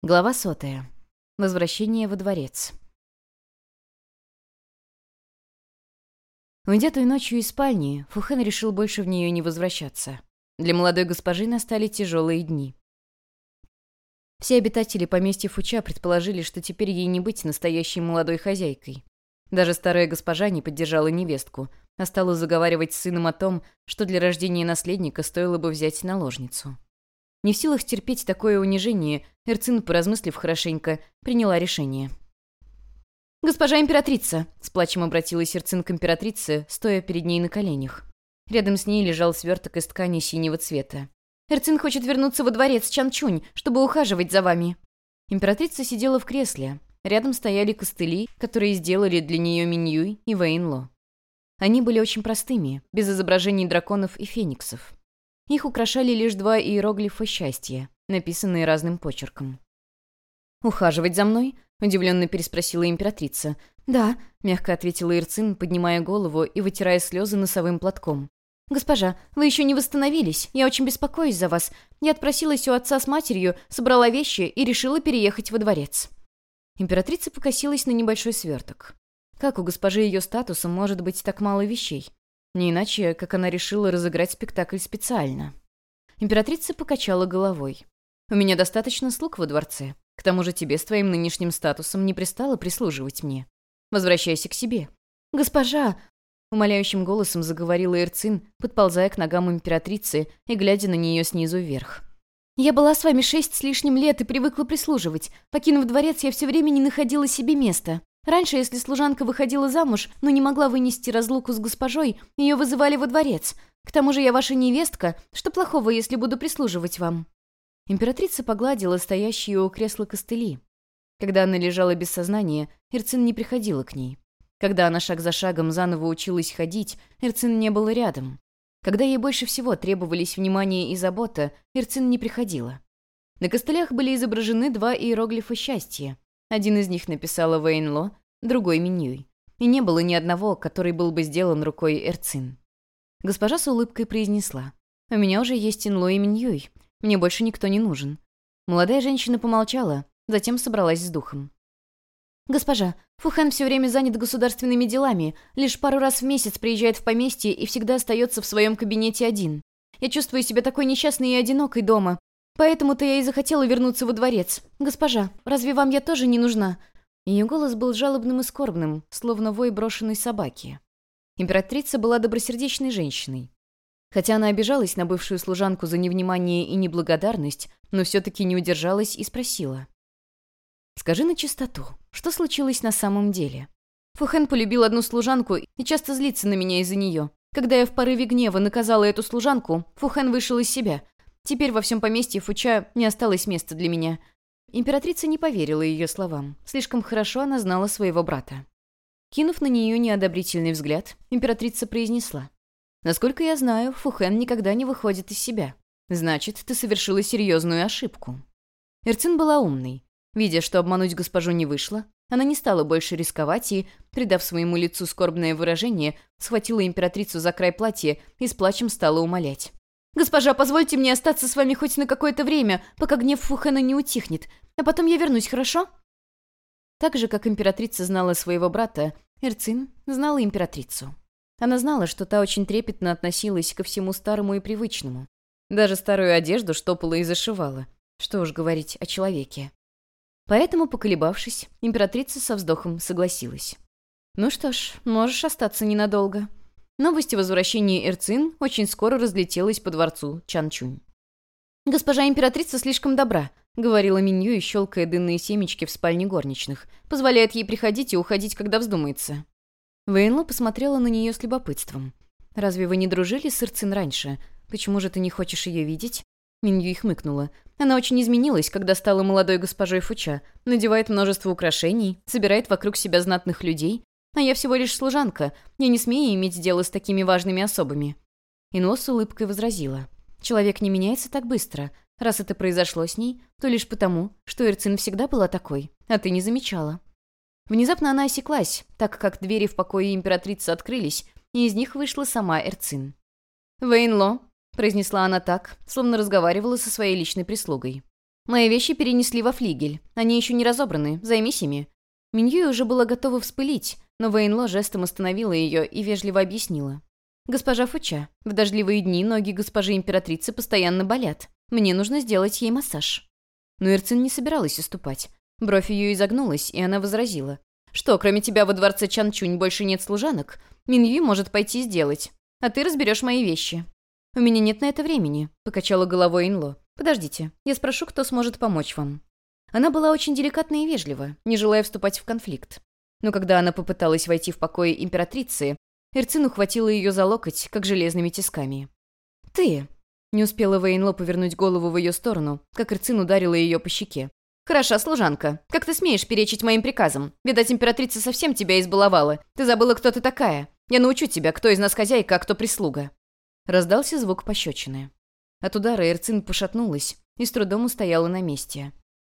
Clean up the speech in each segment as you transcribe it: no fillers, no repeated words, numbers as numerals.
Глава 100. Возвращение во дворец. Уйдя той ночью из спальни, Фухэн решил больше в нее не возвращаться. Для молодой госпожи настали тяжелые дни. Все обитатели поместья Фуча предположили, что теперь ей не быть настоящей молодой хозяйкой. Даже старая госпожа не поддержала невестку, а стала заговаривать с сыном о том, что для рождения наследника стоило бы взять наложницу. Не в силах терпеть такое унижение, Эрцин, поразмыслив хорошенько, приняла решение. «Госпожа императрица!» — с плачем обратилась Эрцин к императрице, стоя перед ней на коленях. Рядом с ней лежал сверток из ткани синего цвета. «Эрцин хочет вернуться во дворец Чанчунь, чтобы ухаживать за вами». Императрица сидела в кресле. Рядом стояли костыли, которые сделали для нее Миньюй и Вэйнло. Они были очень простыми, без изображений драконов и фениксов. Их украшали лишь два иероглифа счастья, написанные разным почерком. «Ухаживать за мной?» — удивленно переспросила императрица. «Да», — мягко ответила Эрцин, поднимая голову и вытирая слезы носовым платком. «Госпожа, вы еще не восстановились. Я очень беспокоюсь за вас. Я отпросилась у отца с матерью, собрала вещи и решила переехать во дворец». Императрица покосилась на небольшой сверток. Как у госпожи ее статуса может быть так мало вещей? Не иначе, как она решила разыграть спектакль специально. Императрица покачала головой. «У меня достаточно слуг во дворце. К тому же тебе с твоим нынешним статусом не пристало прислуживать мне. Возвращайся к себе». «Госпожа!» — умоляющим голосом заговорила Эрцин, подползая к ногам императрицы и глядя на нее снизу вверх. «Я была с вами 6 с лишним лет и привыкла прислуживать. Покинув дворец, я все время не находила себе места. Раньше, если служанка выходила замуж, но не могла вынести разлуку с госпожой, ее вызывали во дворец. К тому же я ваша невестка. Что плохого, если буду прислуживать вам?» Императрица погладила стоящие у кресла костыли. Когда она лежала без сознания, Эрцин не приходила к ней. Когда она шаг за шагом заново училась ходить, Эрцин не было рядом. Когда ей больше всего требовались внимание и забота, Эрцин не приходила. На костылях были изображены два иероглифа счастья. Один из них написала Вэйнло, другой — Миньюй. И не было ни одного, который был бы сделан рукой Эрцин. Госпожа с улыбкой произнесла: «У меня уже есть Инло и Миньюй. Мне больше никто не нужен». Молодая женщина помолчала, затем собралась с духом. «Госпожа, Фухэн все время занят государственными делами, лишь пару раз в месяц приезжает в поместье и всегда остается в своем кабинете один. Я чувствую себя такой несчастной и одинокой дома. Поэтому-то я и захотела вернуться во дворец. Госпожа, разве вам я тоже не нужна?» Ее голос был жалобным и скорбным, словно вой брошенной собаки. Императрица была добросердечной женщиной. Хотя она обижалась на бывшую служанку за невнимание и неблагодарность, но все-таки не удержалась и спросила: «Скажи на чистоту, что случилось на самом деле? Фухэн полюбил одну служанку и часто злится на меня из-за нее. Когда я в порыве гнева наказала эту служанку, Фухэн вышел из себя. Теперь во всем поместье Фуча не осталось места для меня». Императрица не поверила ее словам. Слишком хорошо она знала своего брата. Кинув на нее неодобрительный взгляд, императрица произнесла: «Насколько я знаю, Фухэн никогда не выходит из себя. Значит, ты совершила серьезную ошибку». Эрцин была умной. Видя, что обмануть госпожу не вышло, она не стала больше рисковать и, придав своему лицу скорбное выражение, схватила императрицу за край платья и с плачем стала умолять: «Госпожа, позвольте мне остаться с вами хоть на какое-то время, пока гнев Фухэна не утихнет, а потом я вернусь, хорошо?» Так же, как императрица знала своего брата, Эрцин знала императрицу. Она знала, что та очень трепетно относилась ко всему старому и привычному. Даже старую одежду штопала и зашивала. Что уж говорить о человеке. Поэтому, поколебавшись, императрица со вздохом согласилась. «Ну что ж, можешь остаться ненадолго». Новость о возвращении Эрцин очень скоро разлетелась по дворцу Чанчунь. «Госпожа императрица слишком добра», — говорила Миньюй, щелкая дынные семечки в спальне горничных. «Позволяет ей приходить и уходить, когда вздумается». Вэйнло посмотрела на нее с любопытством. «Разве вы не дружили с Эрцин раньше? Почему же ты не хочешь ее видеть?» Миньюй хмыкнула. «Она очень изменилась, когда стала молодой госпожой Фуча. Надевает множество украшений, собирает вокруг себя знатных людей. А я всего лишь служанка. Я не смею иметь дело с такими важными особами». Инло с улыбкой возразила: «Человек не меняется так быстро. Раз это произошло с ней, то лишь потому, что Эрцин всегда была такой, а ты не замечала». Внезапно она осеклась, так как двери в покое императрицы открылись, и из них вышла сама Эрцин. «Вэйнло», — произнесла она так, словно разговаривала со своей личной прислугой. Мои вещи перенесли во флигель. Они еще не разобраны. Займись ими». Миньюй уже была готова вспылить, но Вэйнло жестом остановила ее и вежливо объяснила. «Госпожа Фуча, в дождливые дни ноги госпожи императрицы постоянно болят. Мне нужно сделать ей массаж». Но Эрцин не собиралась уступать. Бровь ее изогнулась, и она возразила. «Что, кроме тебя во дворце Чанчунь больше нет служанок? Миньюй может пойти сделать, а ты разберешь мои вещи». «У меня нет на это времени», — покачала головой Инло. «Подождите, я спрошу, кто сможет помочь вам». Она была очень деликатна и вежлива, не желая вступать в конфликт. Но когда она попыталась войти в покои императрицы, Эрцин ухватила ее за локоть, как железными тисками. «Ты!» — не успела Вэйнло повернуть голову в ее сторону, как Эрцин ударила ее по щеке. «Хороша служанка. Как ты смеешь перечить моим приказам? Видать, императрица совсем тебя избаловала. Ты забыла, кто ты такая. Я научу тебя, кто из нас хозяйка, а кто прислуга». Раздался звук пощечины. От удара Эрцин пошатнулась и с трудом устояла на месте.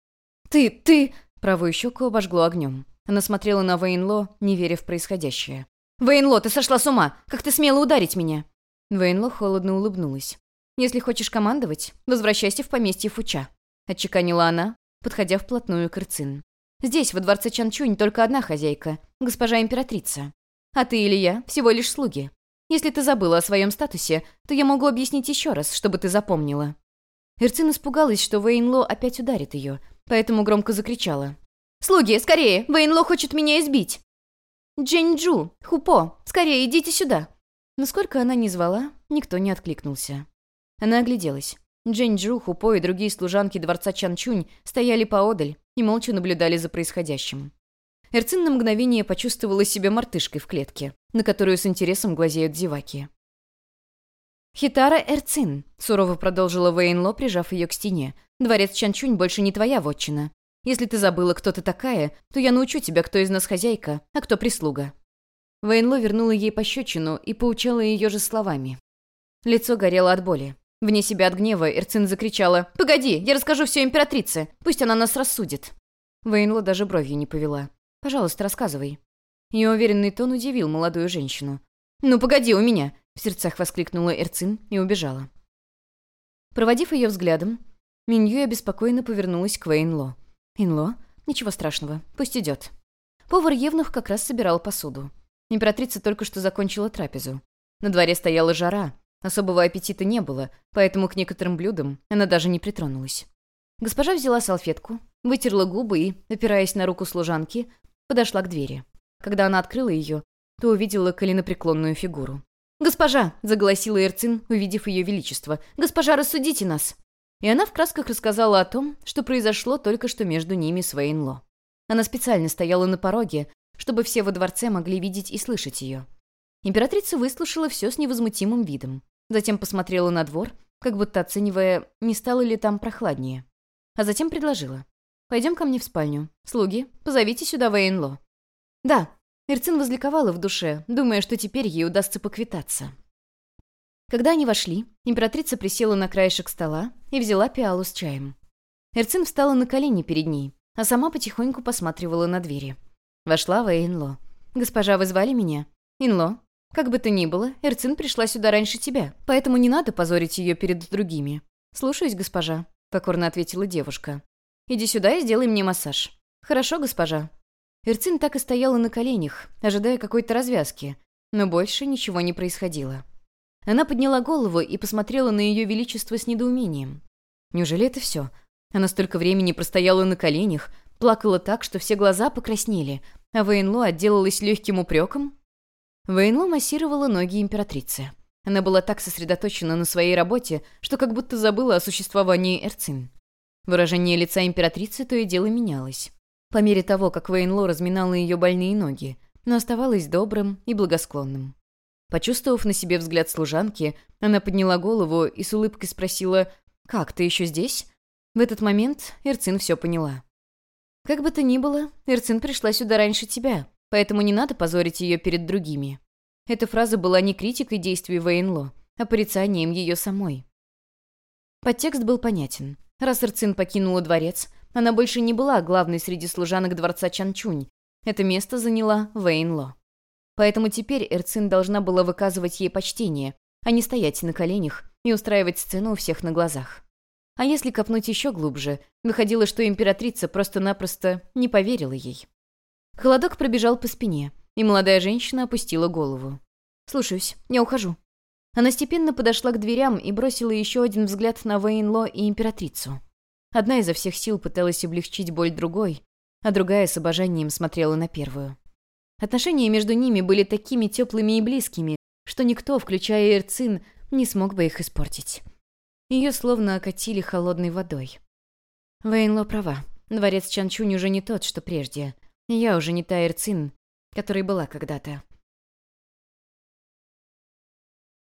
«Ты!» — правую щеку обожгло огнем. Она смотрела на Вэйнло, не веря в происходящее. «Вэйнло, ты сошла с ума! Как ты смела ударить меня?» Вэйнло холодно улыбнулась. «Если хочешь командовать, возвращайся в поместье Фуча», — отчеканила она, подходя вплотную к Эрцин. «Здесь, во дворце Чанчунь, только одна хозяйка, госпожа императрица. А ты или я всего лишь слуги. Если ты забыла о своем статусе, то я могу объяснить еще раз, чтобы ты запомнила». Эрцин испугалась, что Вэйнло опять ударит ее, поэтому громко закричала. «Слуги, скорее! Вэйнло хочет меня избить!» «Джэньчжу! Хупо! Скорее, идите сюда!» Но сколько она ни звала, никто не откликнулся. Она огляделась. Джэньчжу, Хупо и другие служанки дворца Чанчунь стояли поодаль и молча наблюдали за происходящим. Эрцин на мгновение почувствовала себя мартышкой в клетке, на которую с интересом глазеют зеваки. «Хитара Эрцин», — сурово продолжила Вэйнло, прижав ее к стене, «дворец Чанчунь больше не твоя вотчина. Если ты забыла, кто ты такая, то я научу тебя, кто из нас хозяйка, а кто прислуга». Вэйнло вернула ей пощечину и поучала ее же словами. Лицо горело от боли. Вне себя от гнева Эрцин закричала: «Погоди, я расскажу все императрице, пусть она нас рассудит». Вэйнло даже бровью не повела. «Пожалуйста, рассказывай». Ее уверенный тон удивил молодую женщину. «Ну, погоди у меня!» — в сердцах воскликнула Эрцин и убежала. Проводив ее взглядом, Миньюй обеспокоенно повернулась к Вэйнло. «Инло? Ничего страшного, пусть идет». Повар-евнух как раз собирал посуду. Императрица только что закончила трапезу. На дворе стояла жара, особого аппетита не было, поэтому к некоторым блюдам она даже не притронулась. Госпожа взяла салфетку, вытерла губы и, опираясь на руку служанки, подошла к двери. Когда она открыла ее, то увидела коленопреклонную фигуру. «Госпожа!» — заголосила Эрцин, увидев ее величество. «Госпожа, рассудите нас!» И она в красках рассказала о том, что произошло только что между ними с Вэйнло. Она специально стояла на пороге, чтобы все во дворце могли видеть и слышать ее. Императрица выслушала все с невозмутимым видом. Затем посмотрела на двор, как будто оценивая, не стало ли там прохладнее. А затем предложила: «Пойдем ко мне в спальню. Слуги, позовите сюда Вэйнло». «Да». Эрцин возликовала в душе, думая, что теперь ей удастся поквитаться. Когда они вошли, императрица присела на краешек стола и взяла пиалу с чаем. Эрцин встала на колени перед ней, а сама потихоньку посматривала на двери. Вошла Вэйнло. «Госпожа, вы звали меня?» «Инло. Как бы то ни было, Эрцин пришла сюда раньше тебя, поэтому не надо позорить ее перед другими». «Слушаюсь, госпожа», — покорно ответила девушка. «Иди сюда и сделай мне массаж». «Хорошо, госпожа». Эрцин так и стояла на коленях, ожидая какой-то развязки, но больше ничего не происходило. Она подняла голову и посмотрела на ее величество с недоумением. Неужели это все? Она столько времени простояла на коленях, плакала так, что все глаза покраснели, а Вэйнло отделалась легким упреком? Вэйнло массировала ноги императрицы. Она была так сосредоточена на своей работе, что как будто забыла о существовании Эрцин. Выражение лица императрицы то и дело менялось. По мере того, как Вэйнло разминала ее больные ноги, но оставалась добрым и благосклонным. Почувствовав на себе взгляд служанки, она подняла голову и с улыбкой спросила: «Как, ты еще здесь?» В этот момент Эрцин все поняла. «Как бы то ни было, Эрцин пришла сюда раньше тебя, поэтому не надо позорить ее перед другими». Эта фраза была не критикой действий Вэйнло, а порицанием ее самой. Подтекст был понятен. Раз Эрцин покинула дворец, она больше не была главной среди служанок дворца Чанчунь. Это место заняла Вэйнло. Поэтому теперь Эрцин должна была выказывать ей почтение, а не стоять на коленях и устраивать сцену у всех на глазах. А если копнуть еще глубже, выходило, что императрица просто-напросто не поверила ей. Холодок пробежал по спине, и молодая женщина опустила голову. «Слушаюсь, я ухожу». Она степенно подошла к дверям и бросила еще один взгляд на Вейнло и императрицу. Одна изо всех сил пыталась облегчить боль другой, а другая с обожанием смотрела на первую. Отношения между ними были такими теплыми и близкими, что никто, включая Эрцин, не смог бы их испортить. Ее словно окатили холодной водой. Вейнло права. Дворец Чанчунь уже не тот, что прежде. Я уже не та Эрцин, которой была когда-то.